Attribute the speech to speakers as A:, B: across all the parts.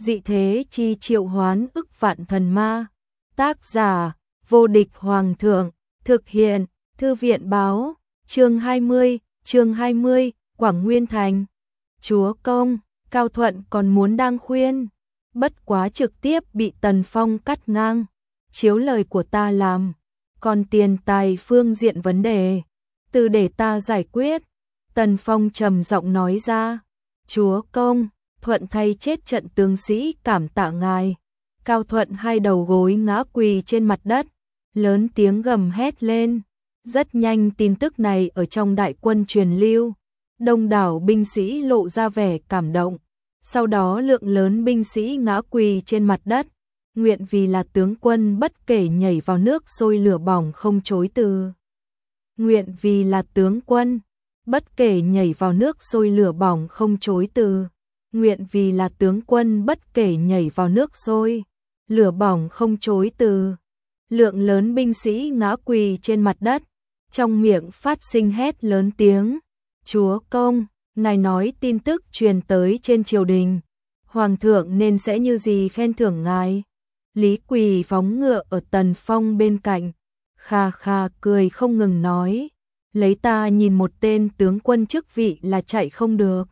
A: dị thế chi triệu hoán ức vạn thần ma. Tác giả, vô địch hoàng thượng, thực hiện, thư viện báo, chương 20, Quảng Nguyên Thành. Chúa công, Cao Thuận còn muốn đang khuyên, bất quá trực tiếp bị Tần Phong cắt ngang. Chiếu lời của ta làm, còn tiền tài phương diện vấn đề, từ để ta giải quyết. Tần Phong trầm giọng nói ra, chúa công, Thuận thay chết trận tướng sĩ cảm tạ ngài. Cao Thuận hai đầu gối ngã quỳ trên mặt đất, lớn tiếng gầm hét lên. Rất nhanh tin tức này ở trong đại quân truyền lưu, đông đảo binh sĩ lộ ra vẻ cảm động. Sau đó lượng lớn binh sĩ ngã quỳ trên mặt đất, nguyện vì là tướng quân bất kể nhảy vào nước sôi lửa bỏng không chối từ. Nguyện vì là tướng quân, bất kể nhảy vào nước sôi lửa bỏng không chối từ. Nguyện vì là tướng quân bất kể nhảy vào nước sôi lửa bỏng không chối từ. Lượng lớn binh sĩ ngã quỳ trên mặt đất, trong miệng phát sinh hét lớn tiếng. Chúa công, ngài nói tin tức truyền tới trên triều đình, hoàng thượng nên sẽ như gì khen thưởng ngài. Lý Quỳ phóng ngựa ở Tần Phong bên cạnh, kha kha cười không ngừng nói, lấy ta nhìn một tên tướng quân chức vị là chạy không được.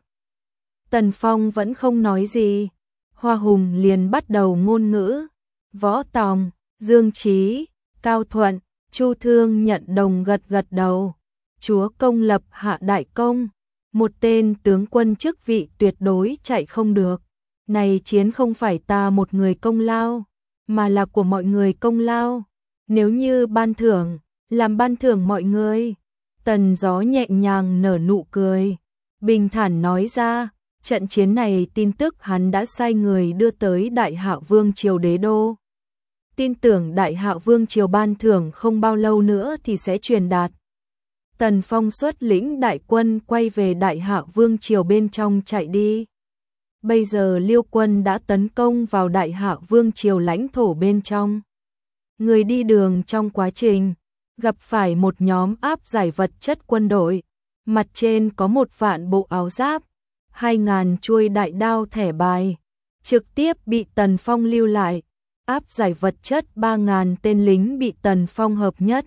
A: Tần Phong vẫn không nói gì, Hoa Hùng liền bắt đầu ngôn ngữ. Võ Tòng, Dương Chí, Cao Thuận, Chu Thương nhận đồng gật gật đầu. Chúa công lập hạ đại công, một tên tướng quân chức vị tuyệt đối chạy không được. Này chiến không phải ta một người công lao, mà là của mọi người công lao. Nếu như ban thưởng, làm ban thưởng mọi người. Tần Gió nhẹ nhàng nở nụ cười, bình thản nói ra, trận chiến này tin tức hắn đã sai người đưa tới Đại Hạo Vương triều đế đô. Tin tưởng Đại Hạo Vương triều ban thưởng không bao lâu nữa thì sẽ truyền đạt. Tần Phong xuất lĩnh đại quân quay về Đại Hạo Vương triều bên trong chạy đi. Bây giờ Liêu quân đã tấn công vào Đại Hạo Vương triều lãnh thổ bên trong. Người đi đường trong quá trình gặp phải một nhóm áp giải vật chất quân đội, mặt trên có 1.000 bộ áo giáp, 2.000 chuôi đại đao thẻ bài, trực tiếp bị Tần Phong lưu lại. Áp giải vật chất 3.000 tên lính bị Tần Phong hợp nhất.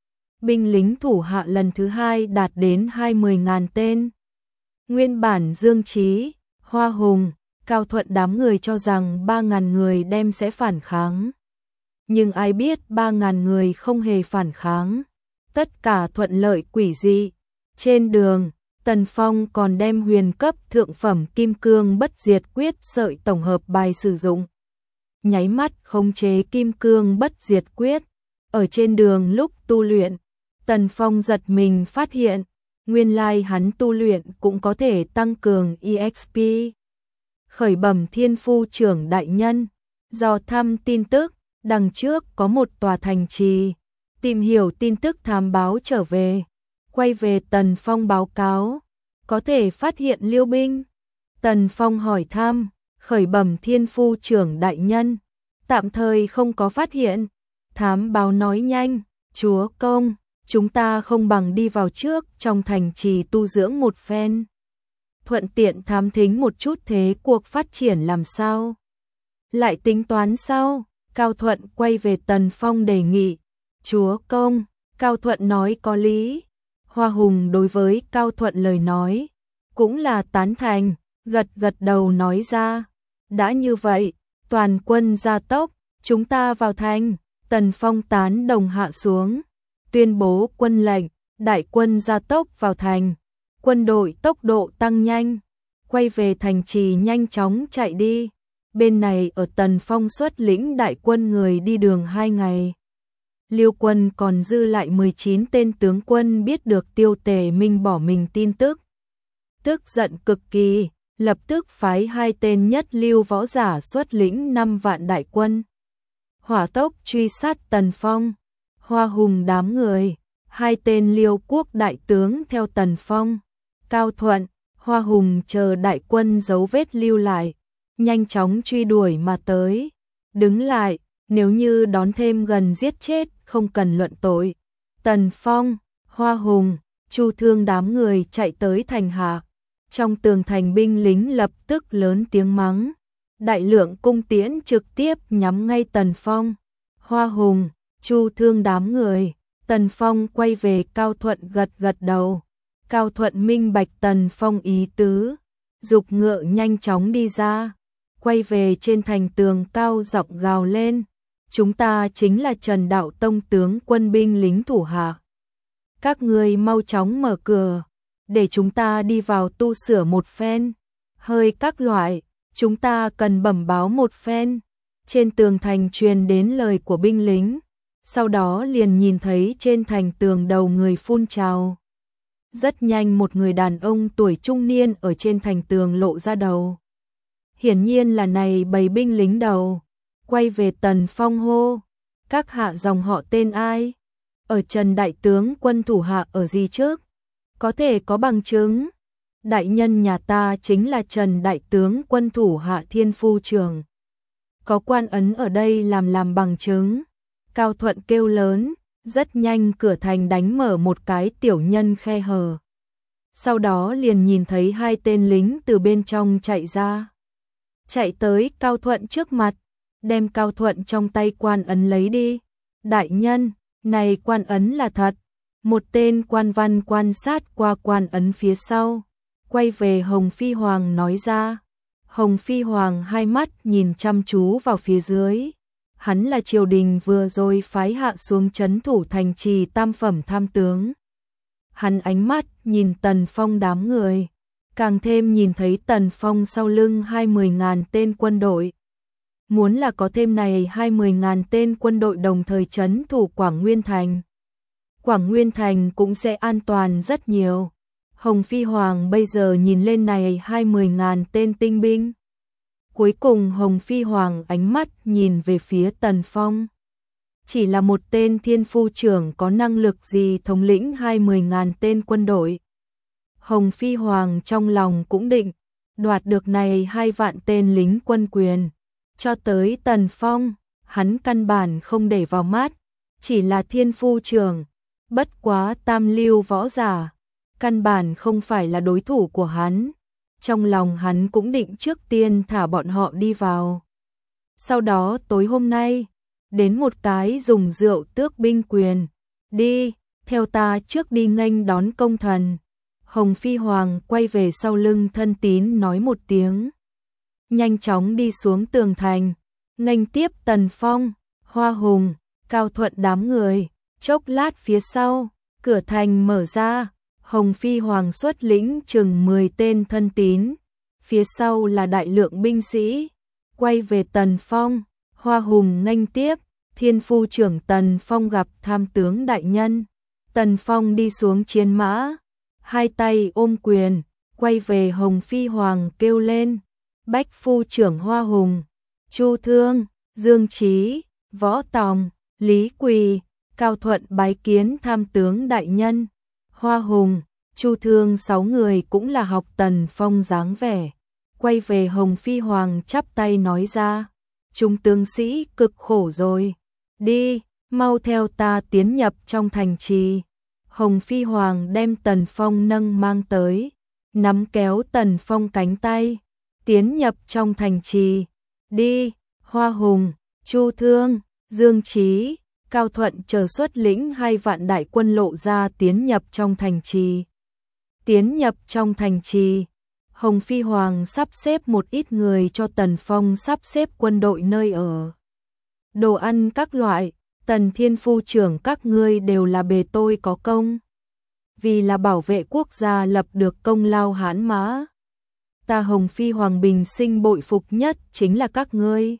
A: Binh lính thủ hạ lần thứ hai đạt đến 20.000 tên. Nguyên bản Dương Chí, Hoa Hùng, Cao Thuận đám người cho rằng 3.000 người đem sẽ phản kháng. Nhưng ai biết 3.000 người không hề phản kháng. Tất cả thuận lợi quỷ dị. Trên đường, Tần Phong còn đem huyền cấp thượng phẩm kim cương bất diệt quyết sợi tổng hợp bài sử dụng. Nháy mắt khống chế kim cương bất diệt quyết. Ở trên đường lúc tu luyện, Tần Phong giật mình phát hiện, nguyên lai hắn tu luyện cũng có thể tăng cường EXP. Khởi bẩm Thiên Phu trưởng đại nhân, dò thăm tin tức, đằng trước có một tòa thành trì, tìm hiểu tin tức thám báo trở về, quay về Tần Phong báo cáo, có thể phát hiện Liêu binh. Tần Phong hỏi thăm, khởi bẩm Thiên Phu trưởng đại nhân, tạm thời không có phát hiện. Thám báo nói nhanh, chúa công, chúng ta không bằng đi vào trước trong thành trì tu dưỡng một phen. Thuận tiện thám thính một chút thế cuộc phát triển làm sao. Lại tính toán sau, Cao Thuận quay về Tần Phong đề nghị. Chúa công, Cao Thuận nói có lý. Hoa Hùng đối với Cao Thuận lời nói, cũng là tán thành, gật gật đầu nói ra. Đã như vậy, toàn quân gia tốc, chúng ta vào thành. Tần Phong tán đồng hạ xuống, tuyên bố quân lệnh, đại quân gia tốc vào thành. Quân đội tốc độ tăng nhanh, quay về thành trì nhanh chóng chạy đi. Bên này ở Tần Phong xuất lĩnh đại quân người đi đường 2 ngày. Liêu quân còn dư lại 19 tên tướng quân biết được Tiêu Tề Minh bỏ mình tin tức. Tức giận cực kỳ, lập tức phái 2 tên nhất lưu võ giả xuất lĩnh 5 vạn đại quân. Hỏa tốc truy sát Tần Phong. Hoa Hùng đám người, 2 tên Liêu quốc đại tướng theo Tần Phong. Cao Thuận, Hoa Hùng chờ đại quân dấu vết lưu lại, nhanh chóng truy đuổi mà tới. Đứng lại, nếu như đón thêm gần giết chết, không cần luận tội. Tần Phong, Hoa Hùng, Chu Thương đám người chạy tới thành hạ. Trong tường thành binh lính lập tức lớn tiếng mắng. đại lượng cung tiễn trực tiếp nhắm ngay Tần Phong. Hoa Hùng, Chu Thương đám người. Tần Phong quay về Cao Thuận gật gật đầu. Cao Thuận minh bạch Tần Phong ý tứ, dục ngựa nhanh chóng đi ra, quay về trên thành tường cao giọng gào lên, chúng ta chính là Trần Đạo Tông tướng quân binh lính thủ hạ. Các ngươi mau chóng mở cửa, để chúng ta đi vào tu sửa một phen, hơi các loại, chúng ta cần bẩm báo một phen. Trên tường thành truyền đến lời của binh lính, sau đó liền nhìn thấy trên thành tường đầu người phun trào. Rất nhanh một người đàn ông tuổi trung niên ở trên thành tường lộ ra đầu. Hiển nhiên là này bầy binh lính đầu. Quay về Tần Phong hô, các hạ dòng họ tên ai? Ở Trần đại tướng quân thủ hạ ở gì trước? Có thể có bằng chứng. Đại nhân nhà ta chính là Trần đại tướng quân thủ hạ Thiên Phu Trưởng. Có quan ấn ở đây làm bằng chứng. Cao Thuận kêu lớn, rất nhanh cửa thành đánh mở một cái tiểu nhân khe hở. Sau đó liền nhìn thấy hai tên lính từ bên trong chạy ra. Chạy tới Cao Thuận trước mặt, đem Cao Thuận trong tay quan ấn lấy đi. Đại nhân, này quan ấn là thật. Một tên quan văn quan sát qua quan ấn phía sau, quay về Hồng Phi Hoàng nói ra. Hồng Phi Hoàng hai mắt nhìn chăm chú vào phía dưới. Hắn là triều đình vừa rồi phái hạ xuống trấn thủ thành trì tam phẩm tham tướng. Hắn ánh mắt nhìn Tần Phong đám người, càng thêm nhìn thấy Tần Phong sau lưng 20.000 tên quân đội. Muốn là có thêm này 20.000 tên quân đội đồng thời trấn thủ Quảng Nguyên Thành, Quảng Nguyên Thành cũng sẽ an toàn rất nhiều. Hồng Phi Hoàng bây giờ nhìn lên này 20.000 tên tinh binh. Cuối cùng Hồng Phi Hoàng ánh mắt nhìn về phía Tần Phong. Chỉ là một tên Thiên Phu Trưởng có năng lực gì thống lĩnh 20.000 tên quân đội. Hồng Phi Hoàng trong lòng cũng định, đoạt được này 2 vạn tên lính quân quyền. Cho tới Tần Phong, hắn căn bản không để vào mắt, chỉ là Thiên Phu Trưởng, bất quá tam lưu võ giả, căn bản không phải là đối thủ của hắn. Trong lòng hắn cũng định trước tiên thả bọn họ đi vào. Sau đó tối hôm nay, đến một cái dùng rượu tước binh quyền. Đi, theo ta trước đi nghênh đón công thần. Hồng Phi Hoàng quay về sau lưng thân tín nói một tiếng. Nhanh chóng đi xuống tường thành, nghênh tiếp Tần Phong, Hoa Hùng, Cao Thuận đám người. Chốc lát phía sau, cửa thành mở ra. Hồng Phi Hoàng xuất lĩnh chừng 10 tên thân tín, phía sau là đại lượng binh sĩ, quay về Tần Phong. Hoa Hùng nghênh tiếp, Thiên Phu Trưởng Tần Phong gặp tham tướng đại nhân. Tần Phong đi xuống chiến mã, hai tay ôm quyền, quay về Hồng Phi Hoàng kêu lên, Bách Phu Trưởng Hoa Hùng, Chu Thương, Dương Chí, Võ Tòng, Lý Quỳ, Cao Thuận bái kiến tham tướng đại nhân. Hoa Hùng, Chu Thương 6 người cũng là học Tần Phong dáng vẻ, quay về Hồng Phi Hoàng chắp tay nói ra, chúng tướng sĩ cực khổ rồi, đi, mau theo ta tiến nhập trong thành trì. Hồng Phi Hoàng đem Tần Phong nâng mang tới, nắm kéo Tần Phong cánh tay, tiến nhập trong thành trì. Đi, Hoa Hùng, Chu Thương, Dương Chí, Cao Thuận chờ xuất lĩnh 2 vạn đại quân lộ ra tiến nhập trong thành trì. Tiến nhập trong thành trì, Hồng Phi Hoàng sắp xếp một ít người cho Tần Phong sắp xếp quân đội nơi ở. Đồ ăn các loại, Tần Thiên Phu Trưởng các ngươi đều là bề tôi có công. Vì là bảo vệ quốc gia lập được công lao hãn mã. Ta Hồng Phi Hoàng bình sinh bội phục nhất chính là các ngươi.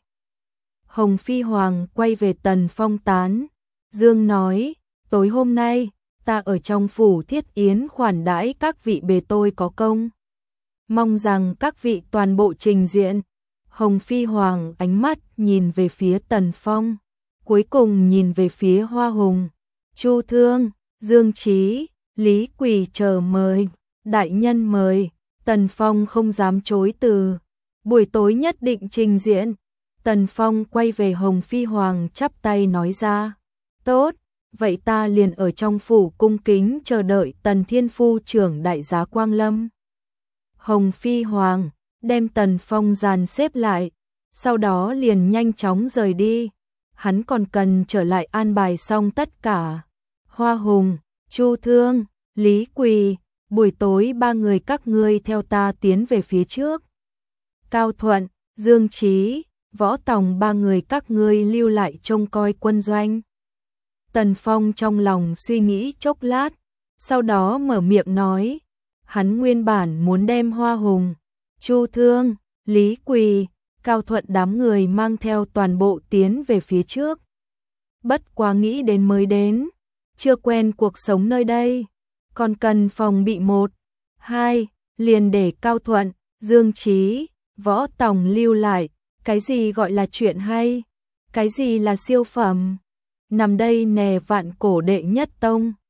A: Hồng Phi Hoàng quay về Tần Phong tán dương nói, tối hôm nay, ta ở trong phủ Thiết Yến khoản đãi các vị bề tôi có công. Mong rằng các vị toàn bộ trình diện. Hồng Phi Hoàng ánh mắt nhìn về phía Tần Phong, cuối cùng nhìn về phía Hoa Hùng, Chu Thương, Dương Chí, Lý Quỳ chờ mời, đại nhân mời. Tần Phong không dám chối từ, buổi tối nhất định trình diễn. Tần Phong quay về Hồng Phi Hoàng chắp tay nói ra, tốt, vậy ta liền ở trong phủ cung kính chờ đợi Tần Thiên Phu Trưởng đại giá quang lâm. Hồng Phi Hoàng đem Tần Phong dàn xếp lại, sau đó liền nhanh chóng rời đi. Hắn còn cần trở lại an bài xong tất cả. Hoa Hùng, Chu Thương, Lý Quỳ, buổi tối ba người các ngươi theo ta tiến về phía trước. Cao Thuận, Dương Chí, Võ Tòng ba người các ngươi lưu lại trông coi quân doanh. Tần Phong trong lòng suy nghĩ chốc lát, sau đó mở miệng nói, hắn nguyên bản muốn đem Hoa Hùng, Chu Thương, Lý Quỳ, Cao Thuận đám người mang theo toàn bộ tiến về phía trước. Bất quá nghĩ đến mới đến, chưa quen cuộc sống nơi đây, còn cần phòng bị 1, 2, liền để Cao Thuận, Dương Chí, Võ Tòng lưu lại. Cái gì gọi là chuyện hay? Cái gì là siêu phẩm? Nằm đây nè vạn cổ đệ nhất tông.